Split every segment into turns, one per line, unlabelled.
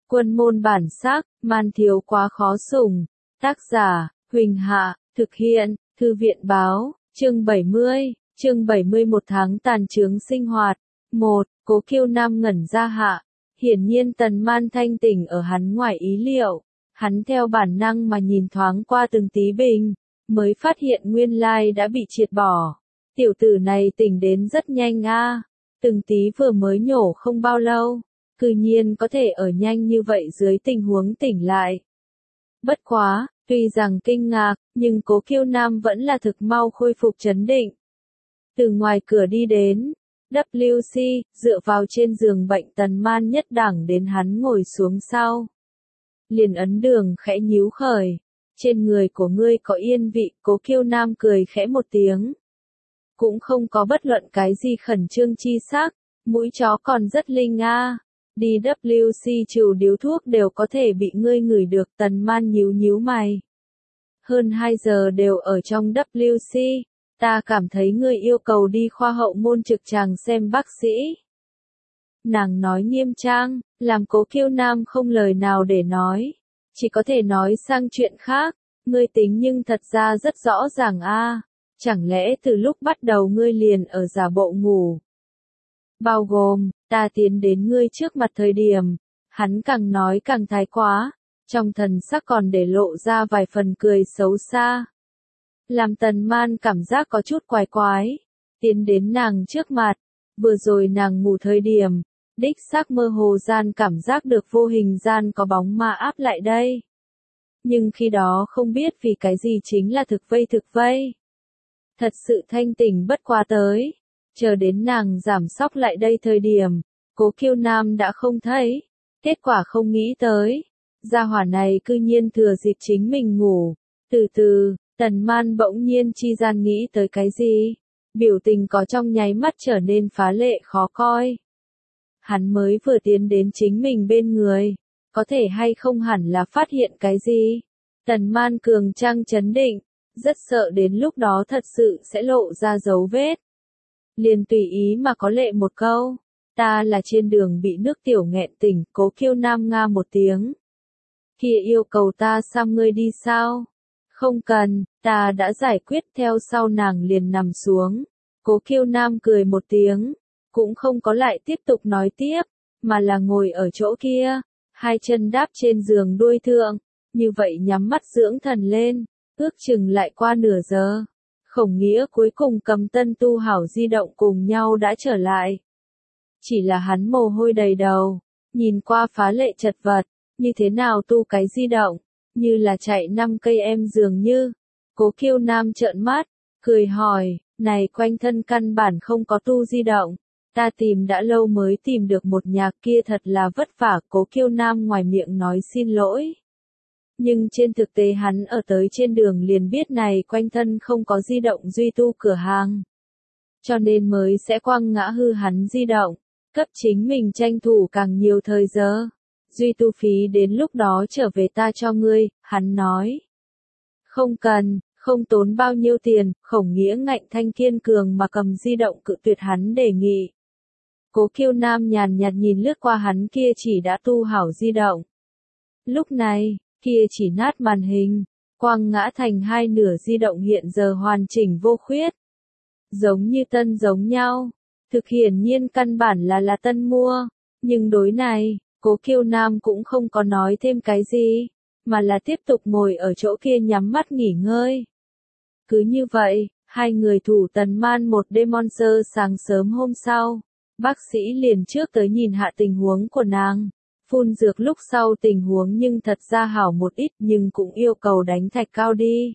Quân môn bản sắc, man thiếu quá khó sủng. Tác giả, Huỳnh Hạ, thực hiện, Thư viện báo, chương 70, chương 71 tháng tàn chướng sinh hoạt. 1. Cố Kiêu Nam ngẩn ra hạ. Hiển nhiên Tần Man thanh tỉnh ở hắn ngoài ý liệu. Hắn theo bản năng mà nhìn thoáng qua từng tí bình, mới phát hiện nguyên lai đã bị triệt bỏ. Tiểu tử này tỉnh đến rất nhanh a, từng tí vừa mới nhổ không bao lâu, cư nhiên có thể ở nhanh như vậy dưới tình huống tỉnh lại. Bất quá, tuy rằng kinh ngạc, nhưng Cố Kiêu Nam vẫn là thực mau khôi phục trấn định. Từ ngoài cửa đi đến, WC, dựa vào trên giường bệnh Tần Man nhất đẳng đến hắn ngồi xuống sau. Liền ấn đường khẽ nhíu khởi. Trên người của ngươi có yên vị, Cố Kiêu Nam cười khẽ một tiếng. Cũng không có bất luận cái gì khẩn trương chi sắc, mũi chó còn rất linh a. Đi WC trừ điếu thuốc đều có thể bị ngươi ngửi được. Tần Man nhíu nhíu mày. Hơn 2 giờ đều ở trong WC, ta cảm thấy ngươi yêu cầu đi khoa hậu môn trực tràng xem bác sĩ. Nàng nói nghiêm trang, làm Cố Kiêu Nam không lời nào để nói. Chỉ có thể nói sang chuyện khác, ngươi tính nhưng thật ra rất rõ ràng a. Chẳng lẽ từ lúc bắt đầu ngươi liền ở giả bộ ngủ? Bao gồm, ta tiến đến ngươi trước mặt thời điểm, hắn càng nói càng thái quá, trong thần sắc còn để lộ ra vài phần cười xấu xa. Làm Tần Man cảm giác có chút quái quái, tiến đến nàng trước mặt, vừa rồi nàng ngủ thời điểm, đích xác mơ hồ gian cảm giác được vô hình gian có bóng ma áp lại đây. Nhưng khi đó không biết vì cái gì chính là thực vây. Thật sự thanh tỉnh bất quá tới, chờ đến nàng giảm sóc lại đây thời điểm, Cố Kiêu Nam đã không thấy, kết quả không nghĩ tới. Gia hỏa này cư nhiên thừa dịp chính mình ngủ, từ từ, Tần Man bỗng nhiên chi gian nghĩ tới cái gì, biểu tình có trong nháy mắt trở nên phá lệ khó coi. Hắn mới vừa tiến đến chính mình bên người, có thể hay không hẳn là phát hiện cái gì. Tần Man cường trang chấn định, rất sợ đến lúc đó thật sự sẽ lộ ra dấu vết. Liền tùy ý mà có lệ một câu, ta là trên đường bị nước tiểu nghẹn tỉnh. Cố Kiêu Nam nga một tiếng. Kia yêu cầu ta xăm ngươi đi sao? Không cần, ta đã giải quyết. Theo sau nàng liền nằm xuống. Cố Kiêu Nam cười một tiếng, cũng không có lại tiếp tục nói tiếp, mà là ngồi ở chỗ kia, hai chân đáp trên giường đuôi thượng, như vậy nhắm mắt dưỡng thần lên, ước chừng lại qua nửa giờ. Khổng Nghĩa cuối cùng cầm tân tu hảo di động cùng nhau đã trở lại. Chỉ là hắn mồ hôi đầy đầu, nhìn qua phá lệ chật vật, như thế nào tu cái di động, như là chạy 5 cây em dường như. Cố Kiêu Nam trợn mắt, cười hỏi, này quanh thân căn bản không có tu di động, ta tìm đã lâu mới tìm được một nhà, kia thật là vất vả. Cố Kiêu Nam ngoài miệng nói xin lỗi. Nhưng trên thực tế hắn ở tới trên đường liền biết này quanh thân không có di động duy tu cửa hàng. Cho nên mới sẽ quăng ngã hư hắn di động, cấp chính mình tranh thủ càng nhiều thời giờ. Duy tu phí đến lúc đó trở về ta cho ngươi, hắn nói. Không cần, không tốn bao nhiêu tiền. Khổng Nghĩa ngạnh thanh kiên cường mà cầm di động cự tuyệt hắn đề nghị. Cố Kiêu Nam nhàn nhạt nhìn lướt qua hắn kia chỉ đã tu hảo di động. Lúc này, kia chỉ nát màn hình, quăng ngã thành hai nửa di động hiện giờ hoàn chỉnh vô khuyết. Giống như tân giống nhau, thực hiển nhiên căn bản là tân mua, nhưng đối này, Cố Kiêu Nam cũng không có nói thêm cái gì, mà là tiếp tục ngồi ở chỗ kia nhắm mắt nghỉ ngơi. Cứ như vậy, hai người thủ Tần Man một đêm. Sáng sớm hôm sau, bác sĩ liền trước tới nhìn hạ tình huống của nàng. Phun dược lúc sau tình huống nhưng thật ra hảo một ít, nhưng cũng yêu cầu đánh thạch cao đi.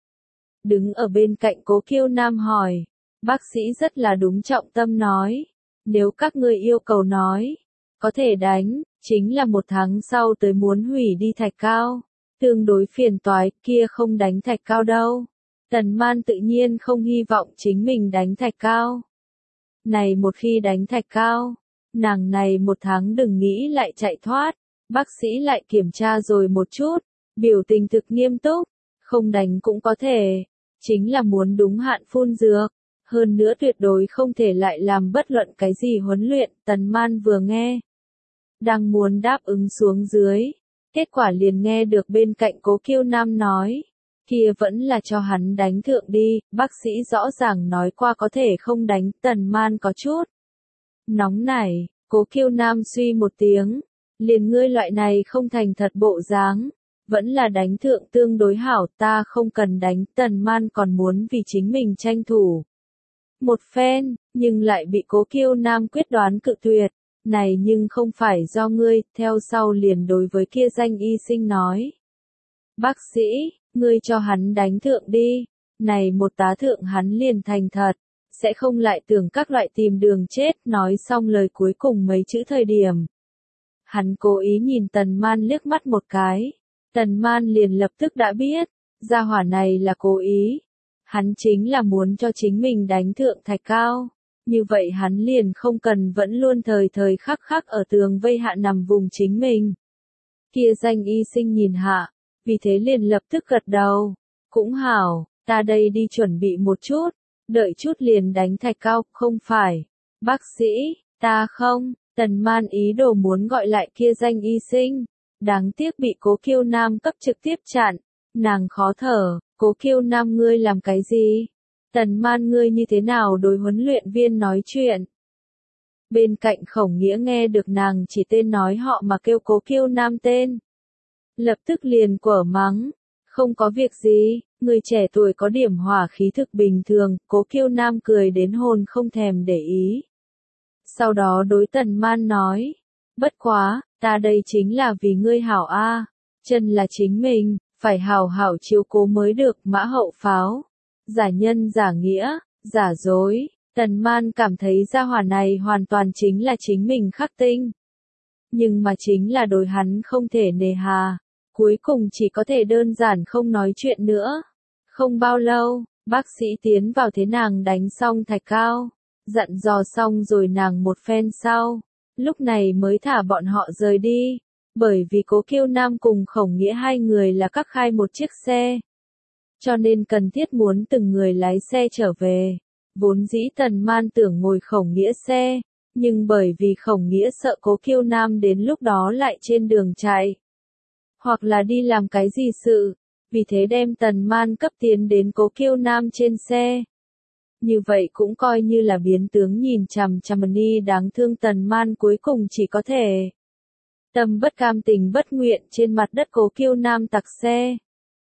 Đứng ở bên cạnh Cố Kiêu Nam hỏi, bác sĩ rất là đúng trọng tâm nói, nếu các ngươi yêu cầu nói, có thể đánh, chính là 1 tháng sau tới muốn hủy đi thạch cao, tương đối phiền toái, kia không đánh thạch cao đâu. Tần Man tự nhiên không hy vọng chính mình đánh thạch cao. Này một khi đánh thạch cao, nàng này 1 tháng đừng nghĩ lại chạy thoát. Bác sĩ lại kiểm tra rồi một chút, biểu tình thực nghiêm túc, không đánh cũng có thể, chính là muốn đúng hạn phun dược, hơn nữa tuyệt đối không thể lại làm bất luận cái gì huấn luyện. Tần Man vừa nghe, đang muốn đáp ứng xuống dưới. Kết quả liền nghe được bên cạnh Cố Kiêu Nam nói, kia vẫn là cho hắn đánh thượng đi, bác sĩ rõ ràng nói qua có thể không đánh. Tần Man có chút nóng nảy, Cố Kiêu Nam suy một tiếng, liền ngươi loại này không thành thật bộ dáng, vẫn là đánh thượng tương đối hảo, ta không cần đánh. Tần Man còn muốn vì chính mình tranh thủ một phen, nhưng lại bị Cố Kiêu Nam quyết đoán cự tuyệt. Này nhưng không phải do ngươi. Theo sau liền đối với kia danh y sinh nói, bác sĩ, ngươi cho hắn đánh thượng đi, này một tá thượng hắn liền thành thật, sẽ không lại tưởng các loại tìm đường chết. Nói xong lời cuối cùng mấy chữ thời điểm, hắn cố ý nhìn Tần Man liếc mắt một cái. Tần Man liền lập tức đã biết, gia hỏa này là cố ý, hắn chính là muốn cho chính mình đánh thượng Thạch Cao. Như vậy hắn liền không cần vẫn luôn thời thời khắc khắc ở tường vây hạ nằm vùng chính mình. Kia danh y sinh nhìn hạ, vì thế liền lập tức gật đầu. Cũng hảo, ta đây đi chuẩn bị một chút, đợi chút liền đánh Thạch Cao. Không phải, bác sĩ, ta không. Tần Man ý đồ muốn gọi lại kia danh y sinh, đáng tiếc bị Cố Kiêu Nam cấp trực tiếp chặn. Nàng khó thở, Cố Kiêu Nam ngươi làm cái gì? Tần Man ngươi như thế nào đối huấn luyện viên nói chuyện? Bên cạnh Khổng Nghĩa nghe được nàng chỉ tên nói họ mà kêu Cố Kiêu Nam tên, lập tức liền quở mắng, không có việc gì, người trẻ tuổi có điểm hỏa khí thực bình thường. Cố Kiêu Nam cười đến hồn không thèm để ý. Sau đó đối Tần Man nói, bất quá, ta đây chính là vì ngươi hảo a, chân là chính mình, phải hảo hảo chiếu cố mới được. Mã hậu pháo, giả nhân giả nghĩa, giả dối. Tần Man cảm thấy gia hỏa này hoàn toàn chính là chính mình khắc tinh, nhưng mà chính là đối hắn không thể nề hà, cuối cùng chỉ có thể đơn giản không nói chuyện nữa. Không bao lâu, bác sĩ tiến vào thế nàng đánh xong Thạch Cao, dặn dò xong rồi nàng một phen sau, lúc này mới thả bọn họ rời đi, bởi vì Cố Kiêu Nam cùng Khổng Nghĩa hai người là các khai một chiếc xe, cho nên cần thiết muốn từng người lái xe trở về. Vốn dĩ Tần Man tưởng ngồi Khổng Nghĩa xe, nhưng bởi vì Khổng Nghĩa sợ Cố Kiêu Nam đến lúc đó lại trên đường chạy, hoặc là đi làm cái gì sự, vì thế đem Tần Man cấp tiến đến Cố Kiêu Nam trên xe. Như vậy cũng coi như là biến tướng nhìn chằm chằm ni đáng thương. Tần Man cuối cùng chỉ có thể tâm bất cam tình bất nguyện trên mặt đất Cố Kiêu Nam tặc xe.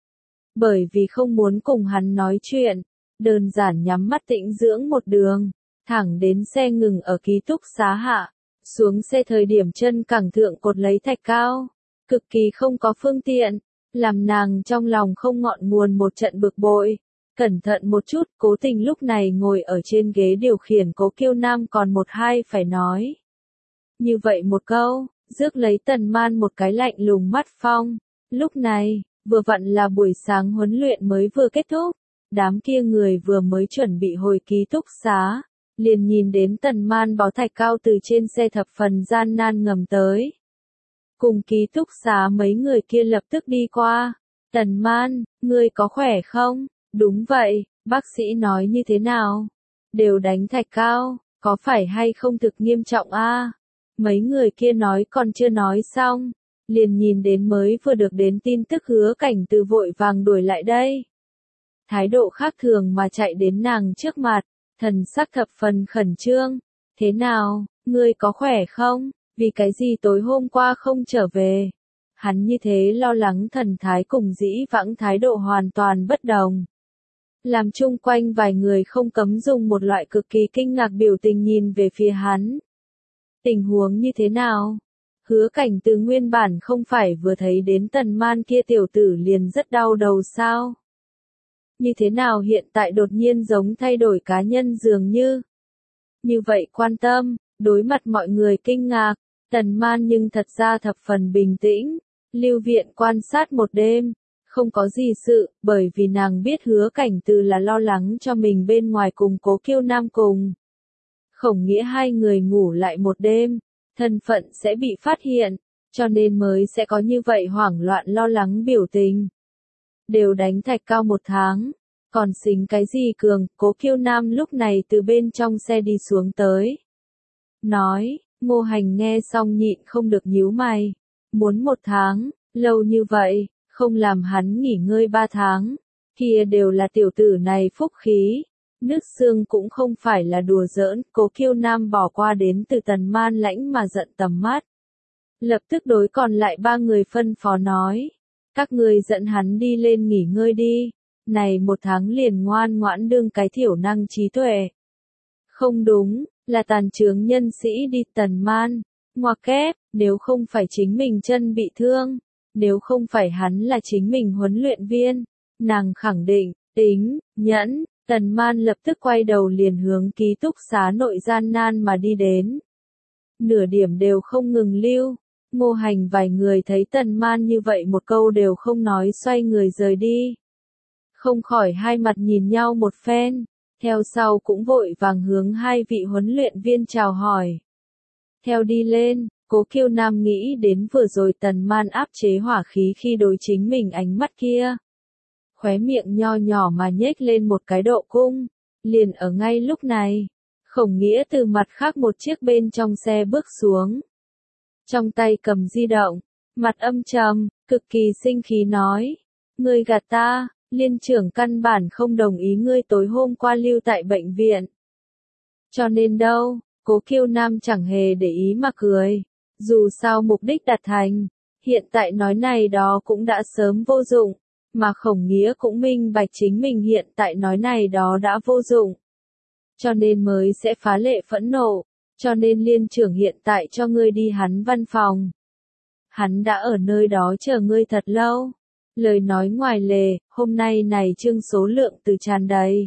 Bởi vì không muốn cùng hắn nói chuyện, đơn giản nhắm mắt tĩnh dưỡng một đường, thẳng đến xe ngừng ở ký túc xá hạ. Xuống xe thời điểm chân cẳng thượng cột lấy Thạch Cao, cực kỳ không có phương tiện, làm nàng trong lòng không ngọn nguồn một trận bực bội. Cẩn thận một chút, Cố Tình lúc này ngồi ở trên ghế điều khiển. Cố Kiêu Nam còn một hai phải nói như vậy một câu, rước lấy Tần Man một cái lạnh lùng mắt phong. Lúc này, vừa vặn là buổi sáng huấn luyện mới vừa kết thúc, đám kia người vừa mới chuẩn bị hồi ký túc xá, liền nhìn đến Tần Man báo Thạch Cao từ trên xe thập phần gian nan ngầm tới. Cùng ký túc xá mấy người kia lập tức đi qua. Tần Man, ngươi có khỏe không? Đúng vậy, bác sĩ nói như thế nào? Đều đánh Thạch Cao, có phải hay không thực nghiêm trọng a? Mấy người kia nói còn chưa nói xong, liền nhìn đến mới vừa được đến tin tức Hứa Cảnh Từ vội vàng đuổi lại đây. Thái độ khác thường mà chạy đến nàng trước mặt, thần sắc thập phần khẩn trương. Thế nào, ngươi có khỏe không? Vì cái gì tối hôm qua không trở về? Hắn như thế lo lắng thần thái cùng dĩ vãng thái độ hoàn toàn bất đồng, làm chung quanh vài người không cấm dùng một loại cực kỳ kinh ngạc biểu tình nhìn về phía hắn. Tình huống như thế nào? Hứa Cảnh Từ nguyên bản không phải vừa thấy đến Tần Man kia tiểu tử liền rất đau đầu sao? Như thế nào hiện tại đột nhiên giống thay đổi cá nhân dường như? Như vậy quan tâm, đối mặt mọi người kinh ngạc, Tần Man nhưng thật ra thập phần bình tĩnh, lưu viện quan sát một đêm. Không có gì sự, bởi vì nàng biết Hứa Cảnh Từ là lo lắng cho mình bên ngoài cùng Cố Kiêu Nam cùng Khổng Nghĩa hai người ngủ lại một đêm, thân phận sẽ bị phát hiện, cho nên mới sẽ có như vậy hoảng loạn lo lắng biểu tình. Đều đánh Thạch Cao một tháng, còn xính cái gì cường? Cố Kiêu Nam lúc này từ bên trong xe đi xuống tới, nói, Ngô Hành nghe xong nhịn không được nhíu mày. Muốn 1 tháng, lâu như vậy, không làm hắn nghỉ ngơi 3 tháng. Kia đều là tiểu tử này phúc khí. Nước xương cũng không phải là đùa giỡn, Cố Kiêu Nam bỏ qua đến từ Tần Man Lãnh mà giận tầm mắt. Lập tức đối còn lại 3 người phân phó nói. Các người dẫn hắn đi lên nghỉ ngơi đi. Này 1 tháng liền ngoan ngoãn đương cái thiểu năng trí tuệ. Không đúng, là tàn chướng nhân sĩ đi. Tần Man, ngoặc kép, nếu không phải chính mình chân bị thương, nếu không phải hắn là chính mình huấn luyện viên, nàng khẳng định, tính, nhẫn. Tần Man lập tức quay đầu liền hướng ký túc xá nội gian nan mà đi đến. Nửa điểm đều không ngừng lưu. Ngô Hành vài người thấy Tần Man như vậy một câu đều không nói xoay người rời đi. Không khỏi hai mặt nhìn nhau một phen, theo sau cũng vội vàng hướng 2 vị huấn luyện viên chào hỏi. Theo đi lên, Cố Kiêu Nam nghĩ đến vừa rồi Tần Man áp chế hỏa khí khi đối chính mình ánh mắt kia. Khóe miệng nho nhỏ mà nhếch lên một cái độ cung, liền ở ngay lúc này. Khổng Nghĩa từ mặt khác một chiếc bên trong xe bước xuống. Trong tay cầm di động, mặt âm trầm, cực kỳ sinh khí nói. Ngươi gạt ta, liên trưởng căn bản không đồng ý ngươi tối hôm qua lưu tại bệnh viện. Cho nên đâu, Cố Kiêu Nam chẳng hề để ý mà cười. Dù sao mục đích đạt thành, hiện tại nói này đó cũng đã sớm vô dụng, mà Khổng Nghĩa cũng minh bạch chính mình hiện tại nói này đó đã vô dụng. Cho nên mới sẽ phá lệ phẫn nộ, cho nên liên trưởng hiện tại cho ngươi đi hắn văn phòng. Hắn đã ở nơi đó chờ ngươi thật lâu. Lời nói ngoài lề, hôm nay này chương số lượng từ tràn đầy.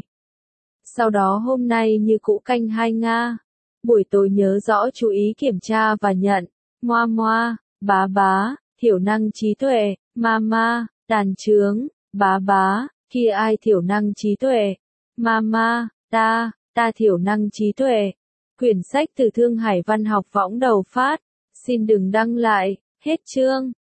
Sau đó hôm nay như cũ canh 2 Nga. Buổi tối nhớ rõ chú ý kiểm tra và nhận. Moa moa, bá bá, thiểu năng trí tuệ, mama, tàn chướng, bá bá, kia ai thiểu năng trí tuệ. Mama, ta thiểu năng trí tuệ. Quyển sách từ Thương Hải Văn học võng đầu phát. Xin đừng đăng lại, hết chương.